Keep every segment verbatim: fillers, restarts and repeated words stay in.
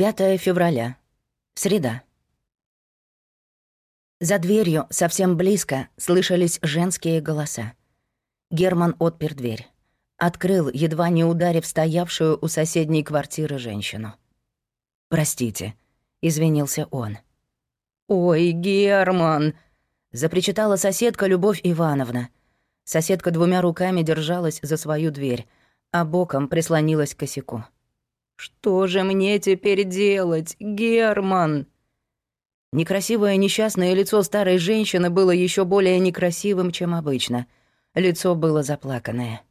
пятое февраля. Среда. За дверью совсем близко слышались женские голоса. Герман отпер дверь. Открыл, едва не ударив стоявшую у соседней квартиры женщину. «Простите», — извинился он. «Ой, Герман!» — запричитала соседка Любовь Ивановна. Соседка двумя руками держалась за свою дверь, а боком прислонилась к косяку. «Что же мне теперь делать, Герман?» Некрасивое несчастное лицо старой женщины было еще более некрасивым, чем обычно. Лицо было заплаканное.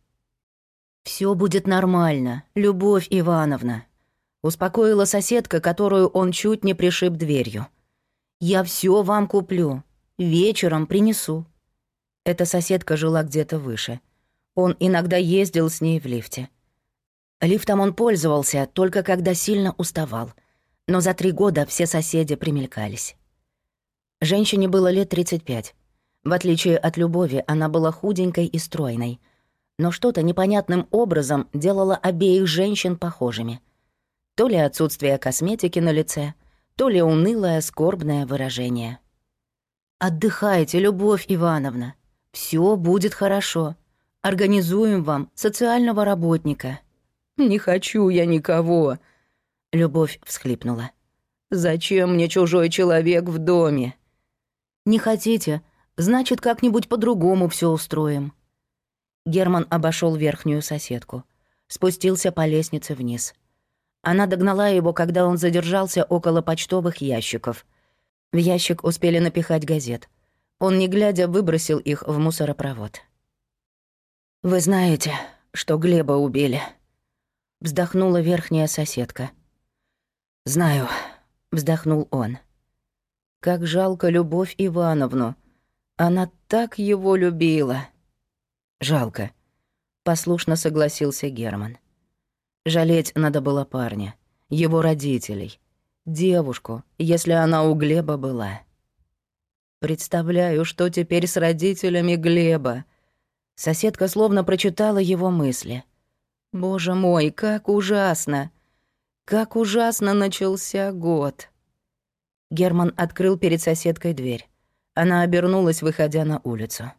«Всё будет нормально, Любовь Ивановна», — успокоила соседка, которую он чуть не пришиб дверью. «Я всё вам куплю, вечером принесу». Эта соседка жила где-то выше. Он иногда ездил с ней в лифте. Лифтом он пользовался только когда сильно уставал, но за три года все соседи примелькались. Женщине было лет тридцать пять. В отличие от Любови, она была худенькой и стройной, но что-то непонятным образом делало обеих женщин похожими. То ли отсутствие косметики на лице, то ли унылое, скорбное выражение. «Отдыхайте, Любовь Ивановна, всё будет хорошо. Организуем вам социального работника». «Не хочу я никого», — Любовь всхлипнула. «Зачем мне чужой человек в доме?» «Не хотите? Значит, как-нибудь по-другому всё устроим». Герман обошёл верхнюю соседку, спустился по лестнице вниз. Она догнала его, когда он задержался около почтовых ящиков. В ящик успели напихать газет. Он, не глядя, выбросил их в мусоропровод. «Вы знаете, что Глеба убили?» Вздохнула верхняя соседка. «Знаю», — вздохнул он. «Как жалко Любовь Ивановну. Она так его любила». «Жалко», — послушно согласился Герман. Жалеть надо было парня, его родителей, девушку, если она у Глеба была. «Представляю, что теперь с родителями Глеба». Соседка словно прочитала его мысли. «Боже мой, как ужасно! Как ужасно начался год!» Герман открыл перед соседкой дверь. Она обернулась, выходя на улицу.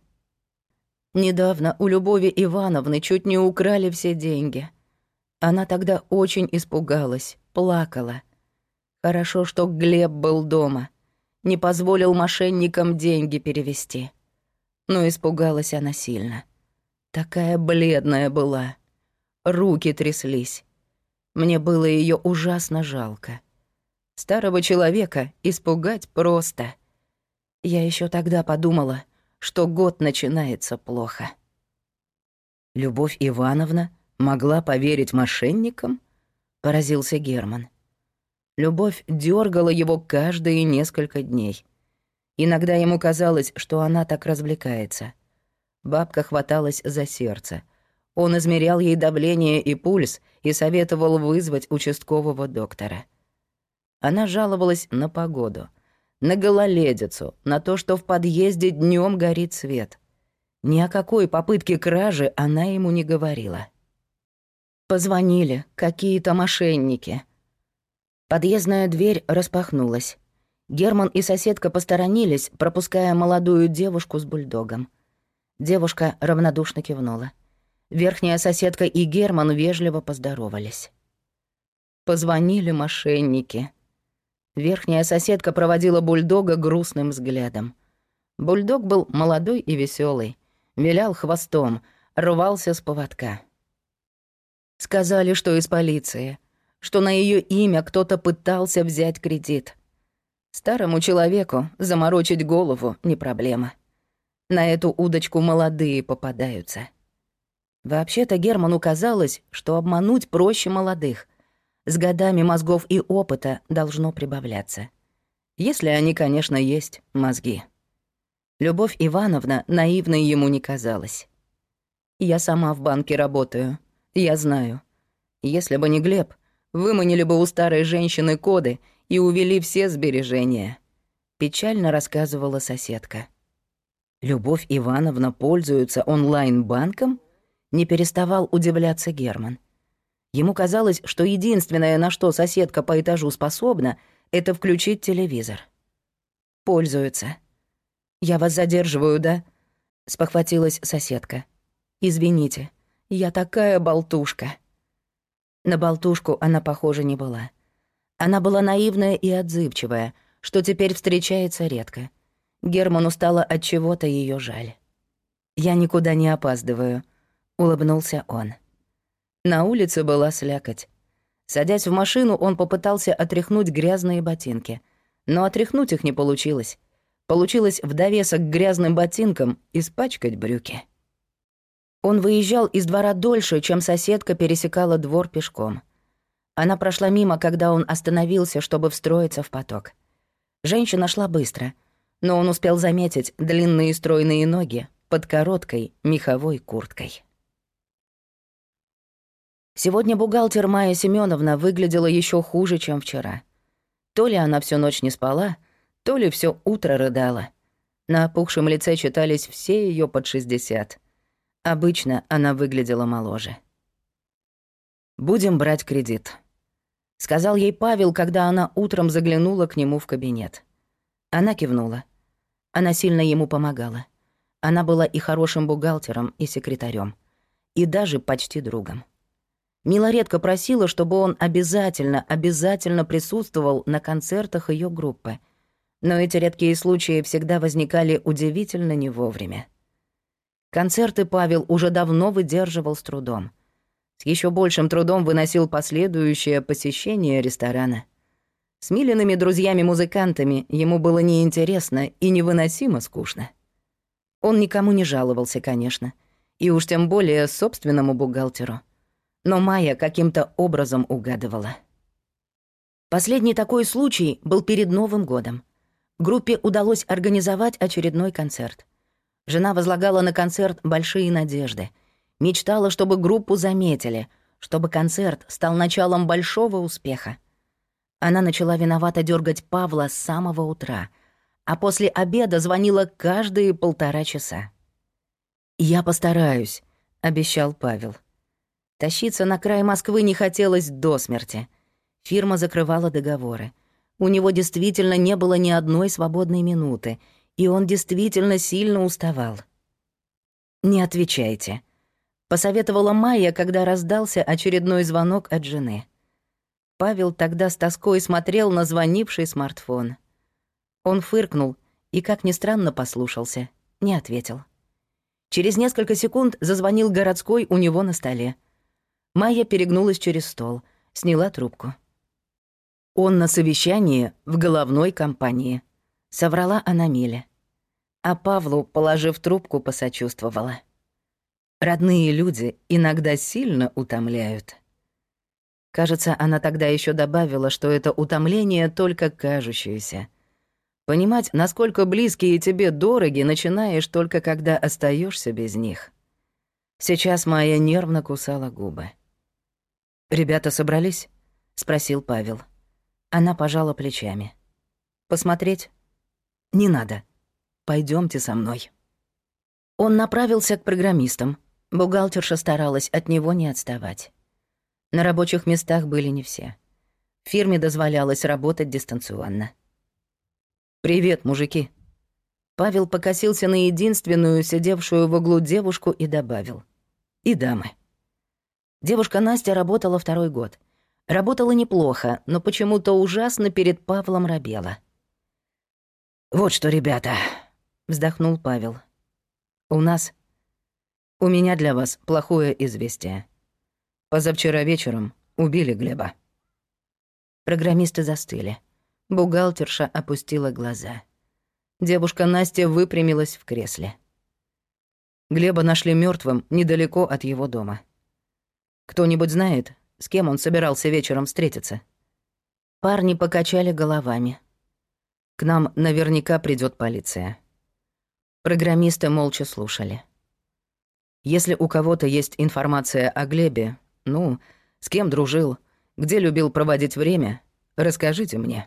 Недавно у Любови Ивановны чуть не украли все деньги. Она тогда очень испугалась, плакала. Хорошо, что Глеб был дома, не позволил мошенникам деньги перевести. Но испугалась она сильно. Такая бледная была. Руки тряслись. Мне было ее ужасно жалко. Старого человека испугать просто. Я еще тогда подумала, что год начинается плохо. «Любовь Ивановна могла поверить мошенникам?» — поразился Герман. Любовь дергала его каждые несколько дней. Иногда ему казалось, что она так развлекается. Бабка хваталась за сердце. Он измерял ей давление и пульс и советовал вызвать участкового доктора. Она жаловалась на погоду, на гололедицу, на то, что в подъезде днем горит свет. Ни о какой попытке кражи она ему не говорила. Позвонили какие-то мошенники. Подъездная дверь распахнулась. Герман и соседка посторонились, пропуская молодую девушку с бульдогом. Девушка равнодушно кивнула. Верхняя соседка и Герман вежливо поздоровались. Позвонили мошенники. Верхняя соседка проводила бульдога грустным взглядом. Бульдог был молодой и веселый, вилял хвостом, рвался с поводка. Сказали, что из полиции, что на ее имя кто-то пытался взять кредит. Старому человеку заморочить голову не проблема. На эту удочку молодые попадаются. Вообще-то Герману казалось, что обмануть проще молодых. С годами мозгов и опыта должно прибавляться. Если они, конечно, есть мозги. Любовь Ивановна наивной ему не казалась. «Я сама в банке работаю. Я знаю. Если бы не Глеб, выманили бы у старой женщины коды и увели все сбережения», — печально рассказывала соседка. «Любовь Ивановна пользуется онлайн-банком?» — не переставал удивляться Герман. Ему казалось, что единственное, на что соседка по этажу способна, это включить телевизор. Пользуется. «Я вас задерживаю, да?» — спохватилась соседка. «Извините, я такая болтушка». На болтушку она, похоже, не была. Она была наивная и отзывчивая, что теперь встречается редко. Герману стало от чего-то её жаль. «Я никуда не опаздываю», — улыбнулся он. На улице была слякоть. Садясь в машину, он попытался отряхнуть грязные ботинки. Но отряхнуть их не получилось. Получилось в довесок к грязным ботинкам испачкать брюки. Он выезжал из двора дольше, чем соседка пересекала двор пешком. Она прошла мимо, когда он остановился, чтобы встроиться в поток. Женщина шла быстро, но он успел заметить длинные стройные ноги под короткой меховой курткой. Сегодня бухгалтер Майя Семёновна выглядела ещё хуже, чем вчера. То ли она всю ночь не спала, то ли всё утро рыдала. На опухшем лице читались все её под шестьдесят. Обычно она выглядела моложе. «Будем брать кредит», — сказал ей Павел, когда она утром заглянула к нему в кабинет. Она кивнула. Она сильно ему помогала. Она была и хорошим бухгалтером, и секретарем, и даже почти другом. Мила редко просила, чтобы он обязательно, обязательно присутствовал на концертах её группы, но эти редкие случаи всегда возникали удивительно не вовремя. Концерты Павел уже давно выдерживал с трудом. С ещё большим трудом выносил последующее посещение ресторана. С Милиными друзьями-музыкантами ему было неинтересно и невыносимо скучно. Он никому не жаловался, конечно, и уж тем более собственному бухгалтеру. Но Майя каким-то образом угадывала. Последний такой случай был перед Новым годом. Группе удалось организовать очередной концерт. Жена возлагала на концерт большие надежды. Мечтала, чтобы группу заметили, чтобы концерт стал началом большого успеха. Она начала виновато дергать Павла с самого утра, а после обеда звонила каждые полтора часа. «Я постараюсь», — обещал Павел. Тащиться на край Москвы не хотелось до смерти. Фирма закрывала договоры. У него действительно не было ни одной свободной минуты, и он действительно сильно уставал. «Не отвечайте», — посоветовала Майя, когда раздался очередной звонок от жены. Павел тогда с тоской смотрел на звонивший смартфон. Он фыркнул и, как ни странно, послушался, не ответил. Через несколько секунд зазвонил городской у него на столе. Майя перегнулась через стол, сняла трубку. «Он на совещании в головной компании», — соврала она Миле. А Павлу, положив трубку, посочувствовала. «Родные люди иногда сильно утомляют». Кажется, она тогда еще добавила, что это утомление только кажущееся. Понимать, насколько близкие тебе дороги, начинаешь только когда остаешься без них. Сейчас Майя нервно кусала губы. «Ребята собрались?» — спросил Павел. Она пожала плечами. «Посмотреть?» «Не надо. Пойдемте со мной». Он направился к программистам. Бухгалтерша старалась от него не отставать. На рабочих местах были не все. Фирме дозволялось работать дистанционно. «Привет, мужики». Павел покосился на единственную сидевшую в углу девушку и добавил. «И дамы». Девушка Настя работала второй год. Работала неплохо, но почему-то ужасно перед Павлом робела. «Вот что, ребята», — вздохнул Павел. «У нас... У меня для вас плохое известие. Позавчера вечером убили Глеба». Программисты застыли. Бухгалтерша опустила глаза. Девушка Настя выпрямилась в кресле. Глеба нашли мертвым недалеко от его дома. Кто-нибудь знает, с кем он собирался вечером встретиться? Парни покачали головами. К нам наверняка придет полиция. Программисты молча слушали. Если у кого-то есть информация о Глебе, ну, с кем дружил, где любил проводить время, расскажите мне.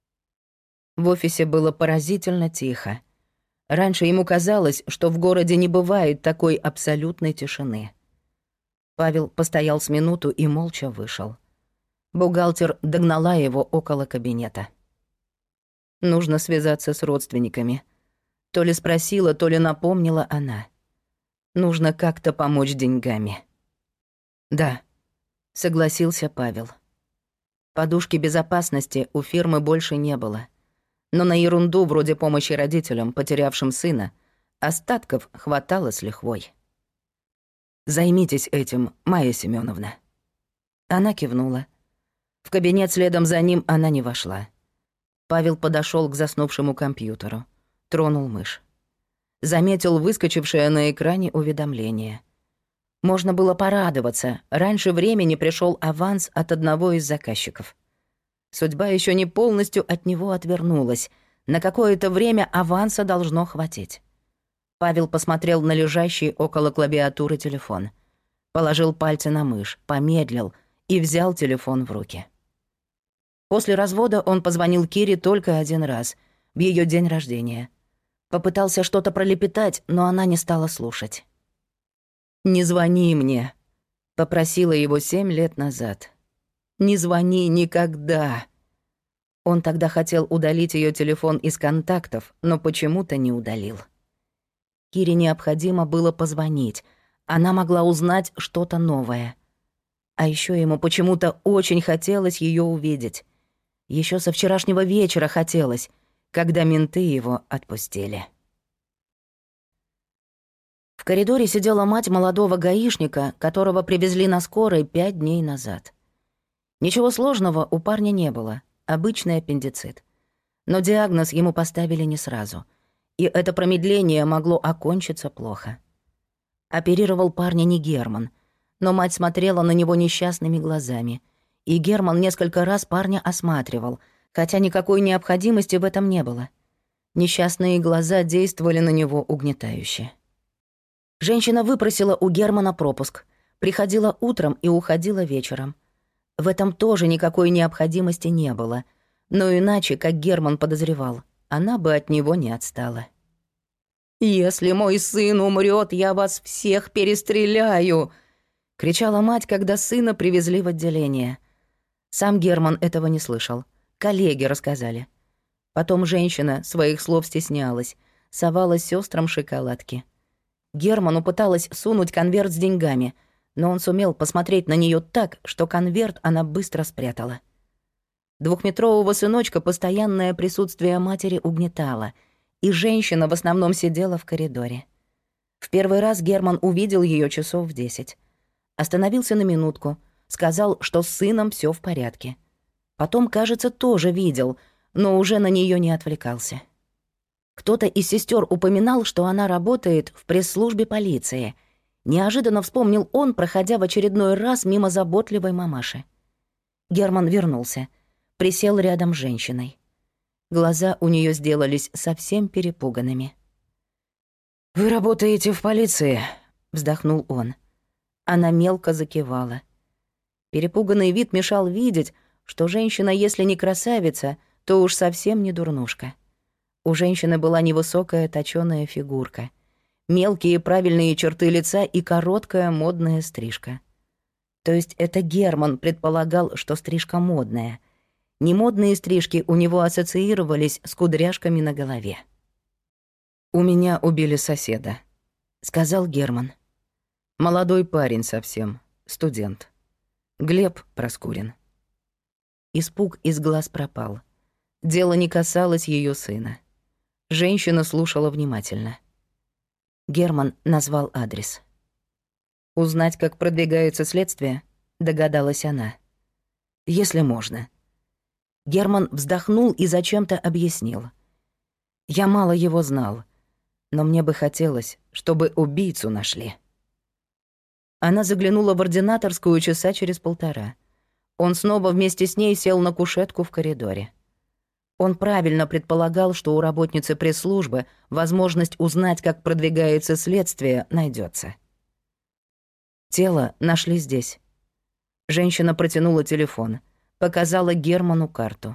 В офисе было поразительно тихо. Раньше ему казалось, что в городе не бывает такой абсолютной тишины. Павел постоял с минуту и молча вышел. Бухгалтер догнала его около кабинета. Нужно связаться с родственниками. То ли спросила, то ли напомнила она. Нужно как-то помочь деньгами. «Да», — согласился Павел. Подушки безопасности у фирмы больше не было. Но на ерунду вроде помощи родителям, потерявшим сына, остатков хватало с лихвой. «Займитесь этим, Майя Семёновна». Она кивнула. В кабинет следом за ним она не вошла. Павел подошёл к заснувшему компьютеру, тронул мышь. Заметил выскочившее на экране уведомление. Можно было порадоваться, раньше времени пришёл аванс от одного из заказчиков. Судьба ещё не полностью от него отвернулась. На какое-то время аванса должно хватить. Павел посмотрел на лежащий около клавиатуры телефон. Положил пальцы на мышь, помедлил и взял телефон в руки. После развода он позвонил Кире только один раз, в её день рождения. Попытался что-то пролепетать, но она не стала слушать. «Не звони мне», — попросила его семь лет назад. «Не звони никогда». Он тогда хотел удалить её телефон из контактов, но почему-то не удалил. Кире необходимо было позвонить. Она могла узнать что-то новое. А ещё ему почему-то очень хотелось её увидеть. Ещё со вчерашнего вечера хотелось, когда менты его отпустили. В коридоре сидела мать молодого гаишника, которого привезли на скорой пять дней назад. Ничего сложного у парня не было, обычный аппендицит. Но диагноз ему поставили не сразу, и это промедление могло окончиться плохо. Оперировал парня не Герман, но мать смотрела на него несчастными глазами, и Герман несколько раз парня осматривал, хотя никакой необходимости в этом не было. Несчастные глаза действовали на него угнетающе. Женщина выпросила у Германа пропуск, приходила утром и уходила вечером. В этом тоже никакой необходимости не было, но иначе, как Герман подозревал, она бы от него не отстала. «Если мой сын умрет, я вас всех перестреляю!» — кричала мать, когда сына привезли в отделение. Сам Герман этого не слышал. Коллеги рассказали. Потом женщина своих слов стеснялась, совала сестрам шоколадки. Герману пыталась сунуть конверт с деньгами, но он сумел посмотреть на нее так, что конверт она быстро спрятала. Двухметрового сыночка постоянное присутствие матери угнетало, и женщина в основном сидела в коридоре. В первый раз Герман увидел ее часов в десять. Остановился на минутку, сказал, что с сыном все в порядке. Потом, кажется, тоже видел, но уже на нее не отвлекался. Кто-то из сестер упоминал, что она работает в пресс-службе полиции. Неожиданно вспомнил он, проходя в очередной раз мимо заботливой мамаши. Герман вернулся, присел рядом с женщиной. Глаза у нее сделались совсем перепуганными. «Вы работаете в полиции?» — вздохнул он. Она мелко закивала. Перепуганный вид мешал видеть, что женщина, если не красавица, то уж совсем не дурнушка. У женщины была невысокая точёная фигурка, мелкие правильные черты лица и короткая модная стрижка. То есть это Герман предполагал, что стрижка модная. Немодные стрижки у него ассоциировались с кудряшками на голове. «У меня убили соседа», — сказал Герман. «Молодой парень совсем, студент. Глеб Проскурин». Испуг из глаз пропал. Дело не касалось ее сына. Женщина слушала внимательно. Герман назвал адрес. «Узнать, как продвигается следствие?» — догадалась она. «Если можно». Герман вздохнул и зачем-то объяснил. «Я мало его знал, но мне бы хотелось, чтобы убийцу нашли». Она заглянула в ординаторскую часа через полтора. Он снова вместе с ней сел на кушетку в коридоре. Он правильно предполагал, что у работницы пресс-службы возможность узнать, как продвигается следствие, найдется. Тело нашли здесь. Женщина протянула телефон, показала Герману карту.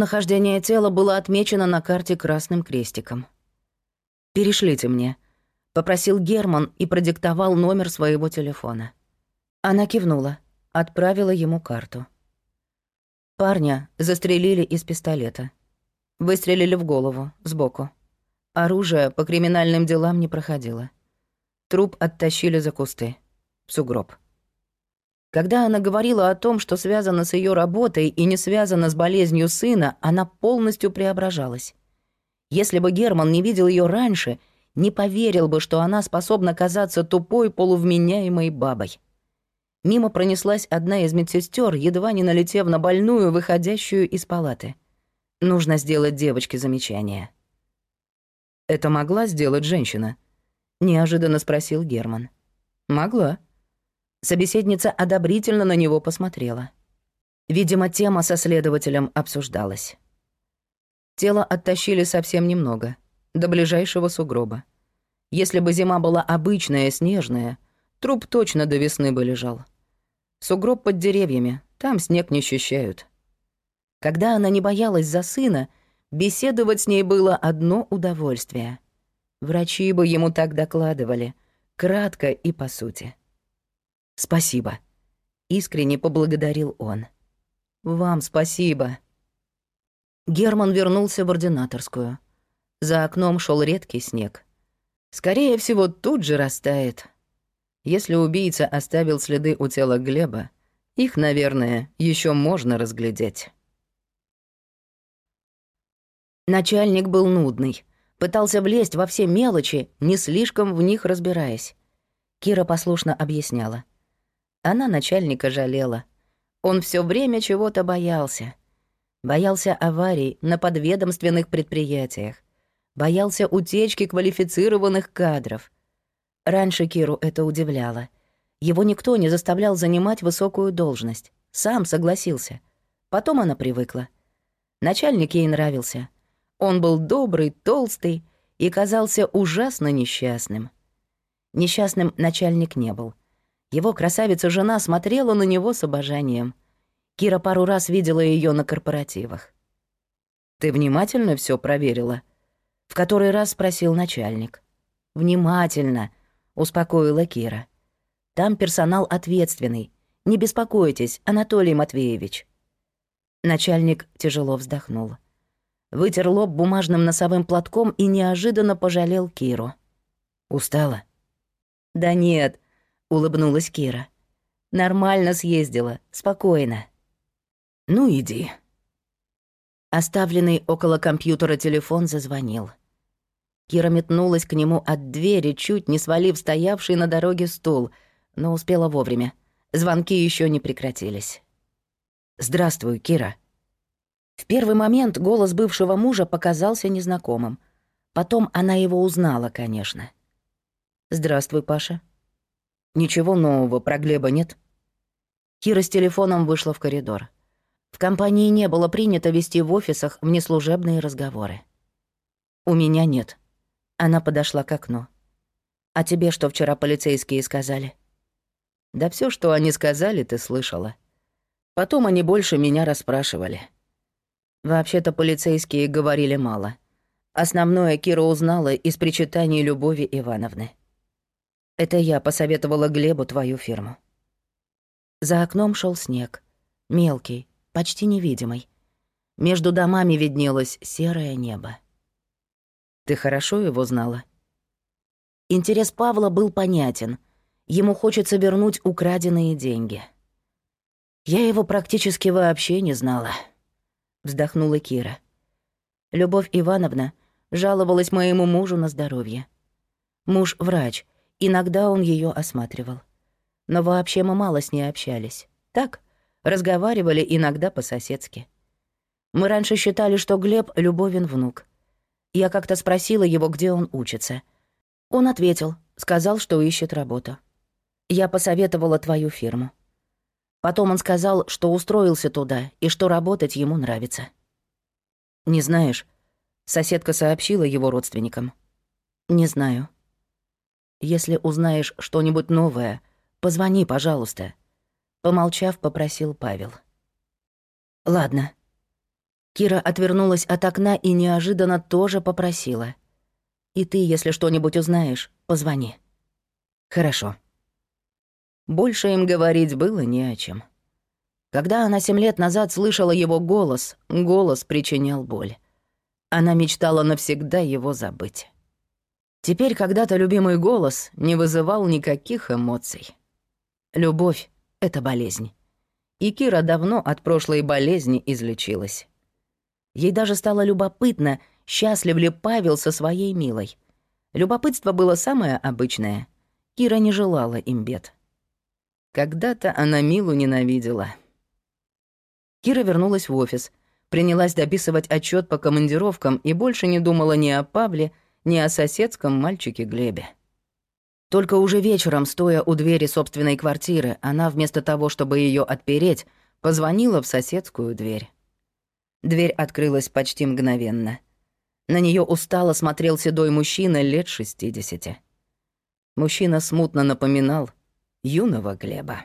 Местонахождение тела было отмечено на карте красным крестиком. «Перешлите мне», — попросил Герман и продиктовал номер своего телефона. Она кивнула, отправила ему карту. Парня застрелили из пистолета. Выстрелили в голову, сбоку. Оружие по криминальным делам не проходило. Труп оттащили за кусты, в сугроб. Когда она говорила о том, что связано с ее работой и не связано с болезнью сына, она полностью преображалась. Если бы Герман не видел ее раньше, не поверил бы, что она способна казаться тупой, полувменяемой бабой. Мимо пронеслась одна из медсестер, едва не налетев на больную, выходящую из палаты. Нужно сделать девочке замечание. «Это могла сделать женщина?» — неожиданно спросил Герман. «Могла». Собеседница одобрительно на него посмотрела. Видимо, тема со следователем обсуждалась. Тело оттащили совсем немного, до ближайшего сугроба. Если бы зима была обычная, снежная, труп точно до весны бы лежал. Сугроб под деревьями, там снег не счищают. Когда она не боялась за сына, беседовать с ней было одно удовольствие. Врачи бы ему так докладывали, кратко и по сути. «Спасибо», — искренне поблагодарил он. «Вам спасибо». Герман вернулся в ординаторскую. За окном шел редкий снег. Скорее всего, тут же растает. Если убийца оставил следы у тела Глеба, их, наверное, еще можно разглядеть. Начальник был нудный, пытался влезть во все мелочи, не слишком в них разбираясь. Кира послушно объясняла. Она начальника жалела. Он все время чего-то боялся. Боялся аварий на подведомственных предприятиях. Боялся утечки квалифицированных кадров. Раньше Киру это удивляло. Его никто не заставлял занимать высокую должность. Сам согласился. Потом она привыкла. Начальник ей нравился. Он был добрый, толстый и казался ужасно несчастным. Несчастным начальник не был. Его красавица-жена смотрела на него с обожанием. Кира пару раз видела ее на корпоративах. «Ты внимательно все проверила?» — в который раз спросил начальник. «Внимательно», — успокоила Кира. «Там персонал ответственный. Не беспокойтесь, Анатолий Матвеевич». Начальник тяжело вздохнул. Вытер лоб бумажным носовым платком и неожиданно пожалел Киру. «Устала?» «Да нет», — улыбнулась Кира. «Нормально съездила, спокойно». «Ну, иди». Оставленный около компьютера телефон зазвонил. Кира метнулась к нему от двери, чуть не свалив стоявший на дороге стул, но успела вовремя. Звонки еще не прекратились. «Здравствуй, Кира». В первый момент голос бывшего мужа показался незнакомым. Потом она его узнала, конечно. «Здравствуй, Паша». «Ничего нового про Глеба нет?» Кира с телефоном вышла в коридор. В компании не было принято вести в офисах внеслужебные разговоры. «У меня нет». Она подошла к окну. «А тебе что вчера полицейские сказали?» «Да все, что они сказали, ты слышала. Потом они больше меня расспрашивали». Вообще-то полицейские говорили мало. Основное Кира узнала из причитаний Любови Ивановны. Это я посоветовала Глебу твою фирму. За окном шел снег. Мелкий, почти невидимый. Между домами виднелось серое небо. Ты хорошо его знала? Интерес Павла был понятен. Ему хочется вернуть украденные деньги. Я его практически вообще не знала, вздохнула Кира. Любовь Ивановна жаловалась моему мужу на здоровье. Муж врач. Иногда он ее осматривал. Но вообще мы мало с ней общались. Так, разговаривали иногда по-соседски. Мы раньше считали, что Глеб — Любовин внук. Я как-то спросила его, где он учится. Он ответил, сказал, что ищет работу. Я посоветовала твою фирму. Потом он сказал, что устроился туда и что работать ему нравится. Не знаешь, соседка сообщила его родственникам. Не знаю. Если узнаешь что-нибудь новое, позвони, пожалуйста. Помолчав, попросил Павел. Ладно. Кира отвернулась от окна и неожиданно тоже попросила. И ты, если что-нибудь узнаешь, позвони». «Хорошо». Больше им говорить было не о чем. Когда она семь лет назад слышала его голос, голос причинял боль. Она мечтала навсегда его забыть. Теперь когда-то любимый голос не вызывал никаких эмоций. Любовь — это болезнь. И Кира давно от прошлой болезни излечилась. Ей даже стало любопытно, счастлив ли Павел со своей Милой. Любопытство было самое обычное. Кира не желала им бед. Когда-то она Милу ненавидела. Кира вернулась в офис, принялась дописывать отчет по командировкам и больше не думала ни о Павле, ни о соседском мальчике Глебе. Только уже вечером, стоя у двери собственной квартиры, она вместо того, чтобы ее отпереть, позвонила в соседскую дверь. Дверь открылась почти мгновенно. На нее устало смотрел седой мужчина лет шестидесяти. Мужчина смутно напоминал юного Глеба.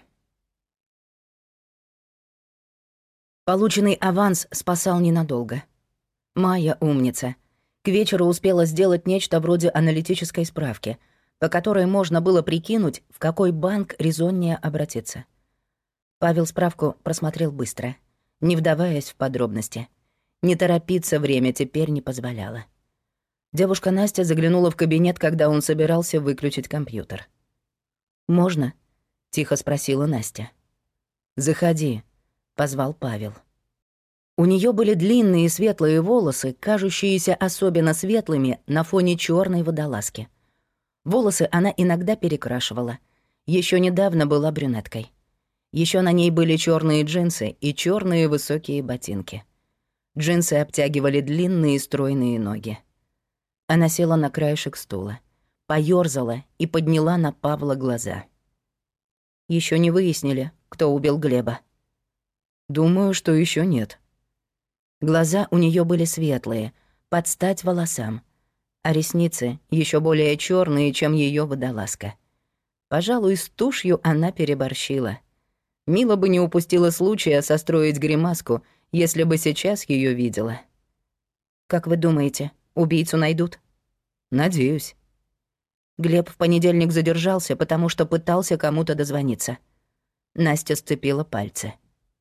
Полученный аванс спасал ненадолго. Майя умница. К вечеру успела сделать нечто вроде аналитической справки, по которой можно было прикинуть, в какой банк резоннее обратиться. Павел справку просмотрел быстро, не вдаваясь в подробности. Не торопиться время теперь не позволяло. Девушка Настя заглянула в кабинет, когда он собирался выключить компьютер. «Можно?» — тихо спросила Настя. «Заходи», — позвал Павел. У нее были длинные светлые волосы, кажущиеся особенно светлыми на фоне черной водолазки. Волосы она иногда перекрашивала. Еще недавно была брюнеткой. Еще на ней были черные джинсы и черные высокие ботинки. Джинсы обтягивали длинные стройные ноги. Она села на краешек стула, поёрзала и подняла на Павла глаза. Еще не выяснили, кто убил Глеба. Думаю, что еще нет. Глаза у нее были светлые, под стать волосам, а ресницы еще более черные, чем ее водолазка. Пожалуй, с тушью она переборщила. Мила бы не упустила случая состроить гримаску, если бы сейчас ее видела. «Как вы думаете, убийцу найдут?» «Надеюсь». Глеб в понедельник задержался, потому что пытался кому-то дозвониться. Настя сцепила пальцы.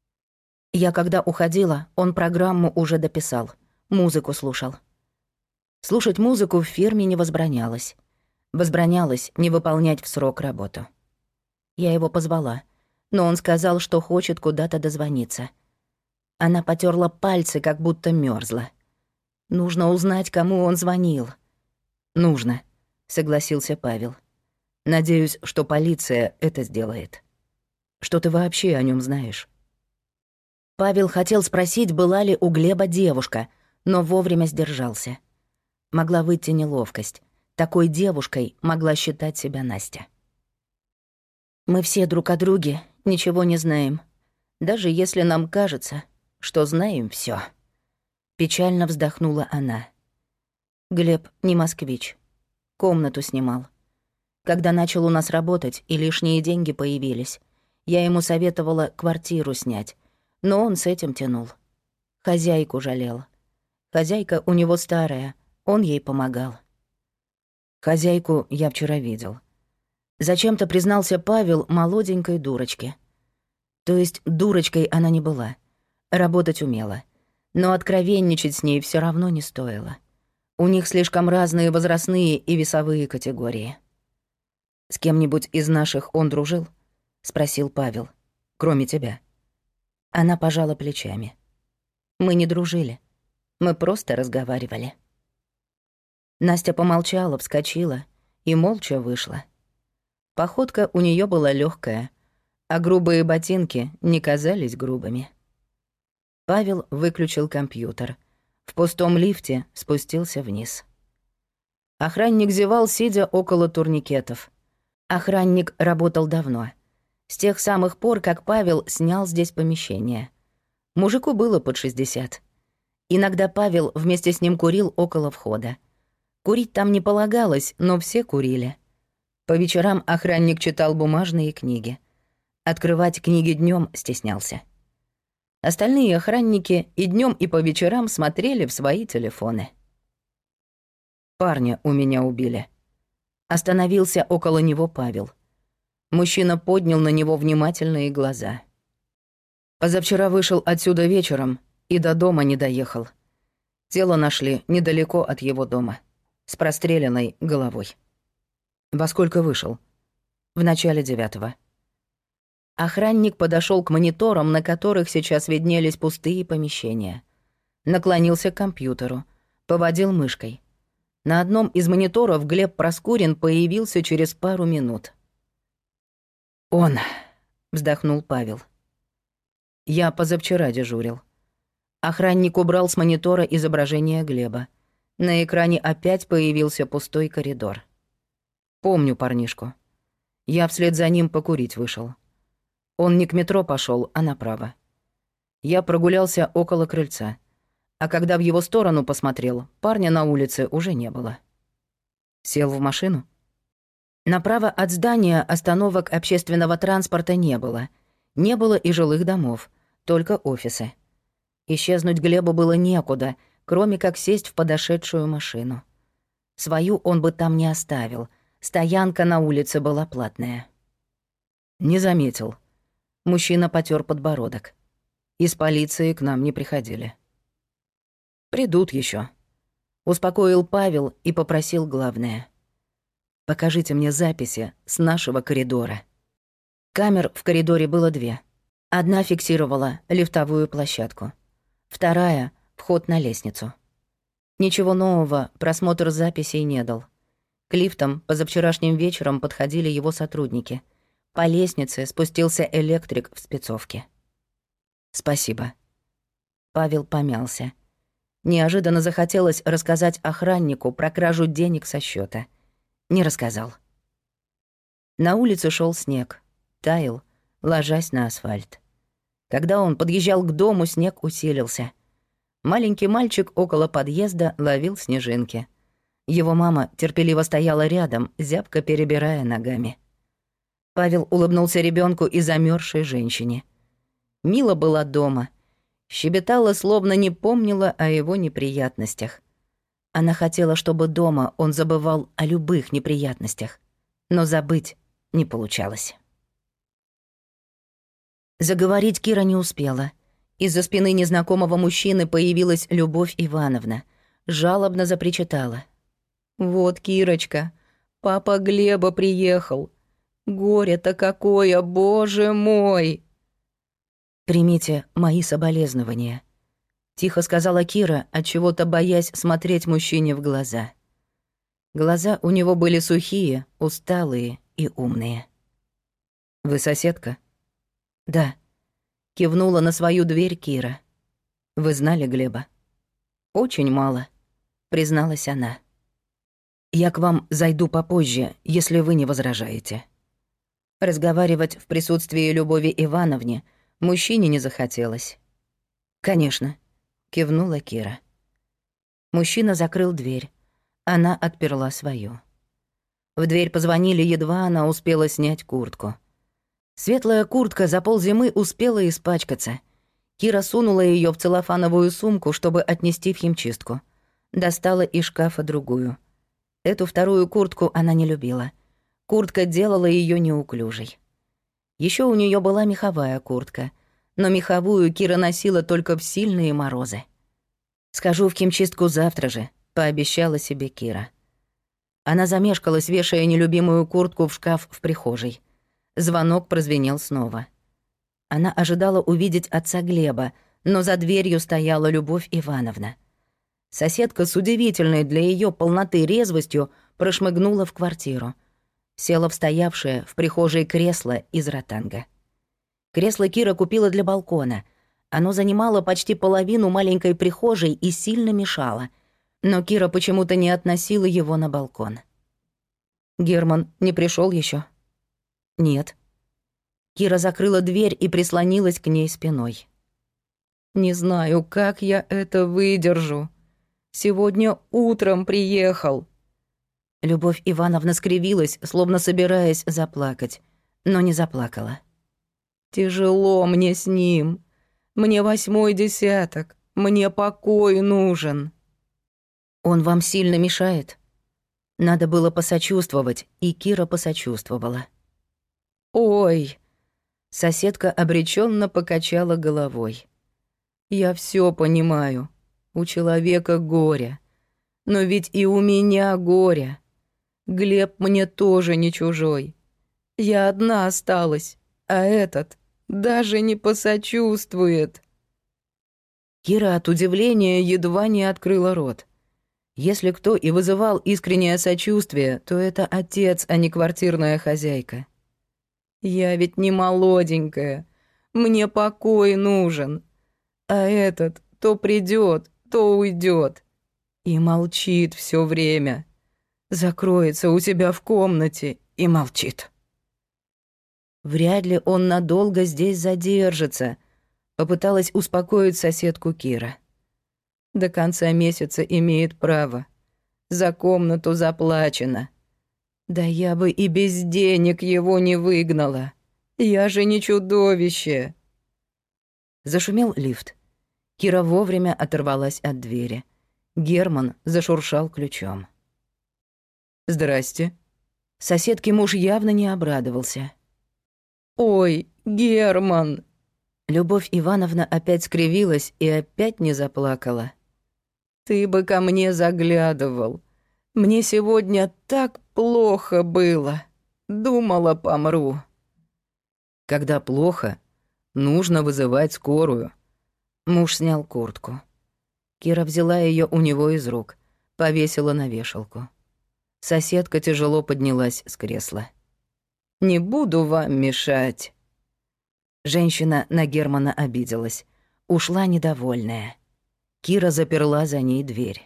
Я когда уходила, он программу уже дописал, музыку слушал. Слушать музыку в фирме не возбранялось. Возбранялось не выполнять в срок работу. Я его позвала, но он сказал, что хочет куда-то дозвониться. Она потёрла пальцы, как будто мёрзла. Нужно узнать, кому он звонил. «Нужно», — согласился Павел. «Надеюсь, что полиция это сделает. Что ты вообще о нём знаешь?» Павел хотел спросить, была ли у Глеба девушка, но вовремя сдержался. Могла выйти неловкость. Такой девушкой могла считать себя Настя. «Мы все друг о друге ничего не знаем, даже если нам кажется, что знаем всё». Печально вздохнула она. Глеб не москвич. Комнату снимал. Когда начал у нас работать и лишние деньги появились, я ему советовала квартиру снять, но он с этим тянул. Хозяйку жалел. Хозяйка у него старая, он ей помогал. Хозяйку я вчера видел. Зачем-то признался Павел молоденькой дурочке. То есть дурочкой она не была. Работать умела. Но откровенничать с ней всё равно не стоило. У них слишком разные возрастные и весовые категории. «С кем-нибудь из наших он дружил?» — спросил Павел. «Кроме тебя». Она пожала плечами. «Мы не дружили. Мы просто разговаривали». Настя помолчала, вскочила и молча вышла. Походка у неё была лёгкая, а грубые ботинки не казались грубыми. Павел выключил компьютер. В пустом лифте спустился вниз. Охранник зевал, сидя около турникетов. Охранник работал давно. С тех самых пор, как Павел снял здесь помещение. Мужику было под шестьдесят. Иногда Павел вместе с ним курил около входа. Курить там не полагалось, но все курили. По вечерам охранник читал бумажные книги. Открывать книги днём стеснялся. Остальные охранники и днём, и по вечерам смотрели в свои телефоны. Парня у меня убили». Остановился около него Павел. Мужчина поднял на него внимательные глаза. «Позавчера вышел отсюда вечером и до дома не доехал. Тело нашли недалеко от его дома, с простреленной головой». «Во сколько вышел?» «В начале девятого». Охранник подошел к мониторам, на которых сейчас виднелись пустые помещения. Наклонился к компьютеру, поводил мышкой. На одном из мониторов Глеб Проскурин появился через пару минут. «Он», — вздохнул Павел. «Я позавчера дежурил». Охранник убрал с монитора изображение Глеба. На экране опять появился пустой коридор. «Помню парнишку. Я вслед за ним покурить вышел. Он не к метро пошел, а направо. Я прогулялся около крыльца, а когда в его сторону посмотрел, парня на улице уже не было. Сел в машину. Направо от здания остановок общественного транспорта не было. Не было и жилых домов, только офисы. Исчезнуть Глебу было некуда, кроме как сесть в подошедшую машину. Свою он бы там не оставил. Стоянка на улице была платная. «Не заметил». Мужчина потёр подбородок. «Из полиции к нам не приходили». «Придут ещё», — успокоил Павел и попросил главное. «Покажите мне записи с нашего коридора». Камер в коридоре было две. Одна фиксировала лифтовую площадку. Вторая — вход на лестницу. Ничего нового просмотр записей не дал. К лифтам позавчерашним вечером подходили его сотрудники. По лестнице спустился электрик в спецовке. «Спасибо». Павел помялся. Неожиданно захотелось рассказать охраннику про кражу денег со счета. Не рассказал. На улице шел снег. Таял, ложась на асфальт. Когда он подъезжал к дому, снег усилился. Маленький мальчик около подъезда ловил снежинки. Его мама терпеливо стояла рядом, зябко перебирая ногами. Павел улыбнулся ребенку и замерзшей женщине. Мила была дома. Щебетала, словно не помнила о его неприятностях. Она хотела, чтобы дома он забывал о любых неприятностях. Но забыть не получалось. Заговорить Кира не успела. Из-за спины незнакомого мужчины появилась Любовь Ивановна. Жалобно запричитала. «Вот, Кирочка, папа Глеба приехал. Горе-то какое, боже мой!» «Примите мои соболезнования», — тихо сказала Кира, отчего-то боясь смотреть мужчине в глаза. Глаза у него были сухие, усталые и умные. «Вы соседка?» «Да», — кивнула на свою дверь Кира. «Вы знали Глеба?» «Очень мало», — призналась она. «Я к вам зайду попозже, если вы не возражаете». Разговаривать в присутствии Любови Ивановне мужчине не захотелось. «Конечно», — кивнула Кира. Мужчина закрыл дверь. Она отперла свою. В дверь позвонили, едва она успела снять куртку. Светлая куртка за ползимы успела испачкаться. Кира сунула ее в целлофановую сумку, чтобы отнести в химчистку. Достала из шкафа другую. Эту вторую куртку она не любила. Куртка делала ее неуклюжей. Еще у нее была меховая куртка, но меховую Кира носила только в сильные морозы. «Схожу в химчистку завтра же», — пообещала себе Кира. Она замешкалась, вешая нелюбимую куртку в шкаф в прихожей. Звонок прозвенел снова. Она ожидала увидеть отца Глеба, но за дверью стояла Любовь Ивановна. Соседка с удивительной для ее полноты резвостью прошмыгнула в квартиру. Села в стоявшее в прихожей кресло из ротанга. Кресло Кира купила для балкона. Оно занимало почти половину маленькой прихожей и сильно мешало. Но Кира почему-то не относила его на балкон. «Герман не пришел еще? «Нет». Кира закрыла дверь и прислонилась к ней спиной. «Не знаю, как я это выдержу. Сегодня утром приехал». Любовь Ивановна скривилась, словно собираясь заплакать, но не заплакала. «Тяжело мне с ним. Мне восьмой десяток. Мне покой нужен». «Он вам сильно мешает?» Надо было посочувствовать, и Кира посочувствовала. «Ой!» — соседка обреченно покачала головой. «Я все понимаю. У человека горе. Но ведь и у меня горе. Глеб мне тоже не чужой. Я одна осталась, а этот даже не посочувствует». Кира от удивления едва не открыла рот. Если кто и вызывал искреннее сочувствие, то это отец, а не квартирная хозяйка. «Я ведь не молоденькая, мне покой нужен. А этот то придет, то уйдет. И молчит все время. Закроется у себя в комнате и молчит». «Вряд ли он надолго здесь задержится», — попыталась успокоить соседку Кира. «До конца месяца имеет право. За комнату заплачено. Да я бы и без денег его не выгнала. Я же не чудовище». Зашумел лифт. Кира вовремя оторвалась от двери. Герман зашуршал ключом. «Здрасте». Соседке муж явно не обрадовался. «Ой, Герман!» Любовь Ивановна опять скривилась и опять не заплакала. «Ты бы ко мне заглядывал. Мне сегодня так плохо было. Думала, помру». Когда плохо, нужно вызывать скорую. Муж снял куртку. Кира взяла ее у него из рук, повесила на вешалку. Соседка тяжело поднялась с кресла. «Не буду вам мешать». Женщина на Германа обиделась. Ушла недовольная. Кира заперла за ней дверь.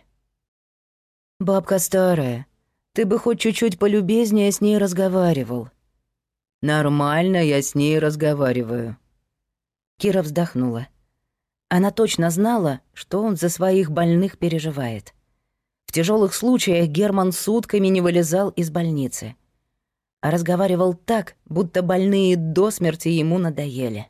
«Бабка старая, ты бы хоть чуть-чуть полюбезнее с ней разговаривал». «Нормально я с ней разговариваю». Кира вздохнула. Она точно знала, что он за своих больных переживает. В тяжелых случаях Герман сутками не вылезал из больницы. А разговаривал так, будто больные до смерти ему надоели.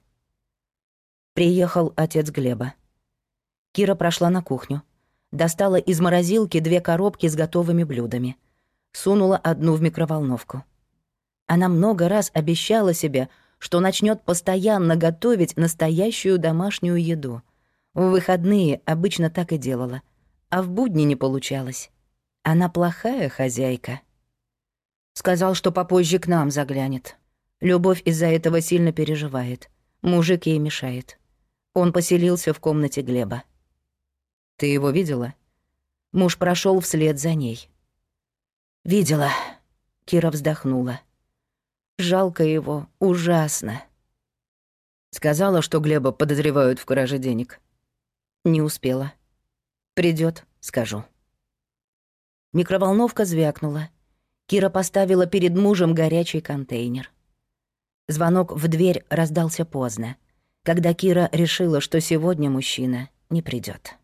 Приехал отец Глеба. Кира прошла на кухню. Достала из морозилки две коробки с готовыми блюдами. Сунула одну в микроволновку. Она много раз обещала себе, что начнет постоянно готовить настоящую домашнюю еду. В выходные обычно так и делала, а в будни не получалось. Она плохая хозяйка. Сказал, что попозже к нам заглянет. Любовь из-за этого сильно переживает. Мужик ей мешает. Он поселился в комнате Глеба. Ты его видела? Муж прошел вслед за ней. Видела. Кира вздохнула. Жалко его, ужасно. Сказала, что Глеба подозревают в краже денег. Не успела. Придет, скажу. Микроволновка звякнула. Кира поставила перед мужем горячий контейнер. Звонок в дверь раздался поздно, когда Кира решила, что сегодня мужчина не придет.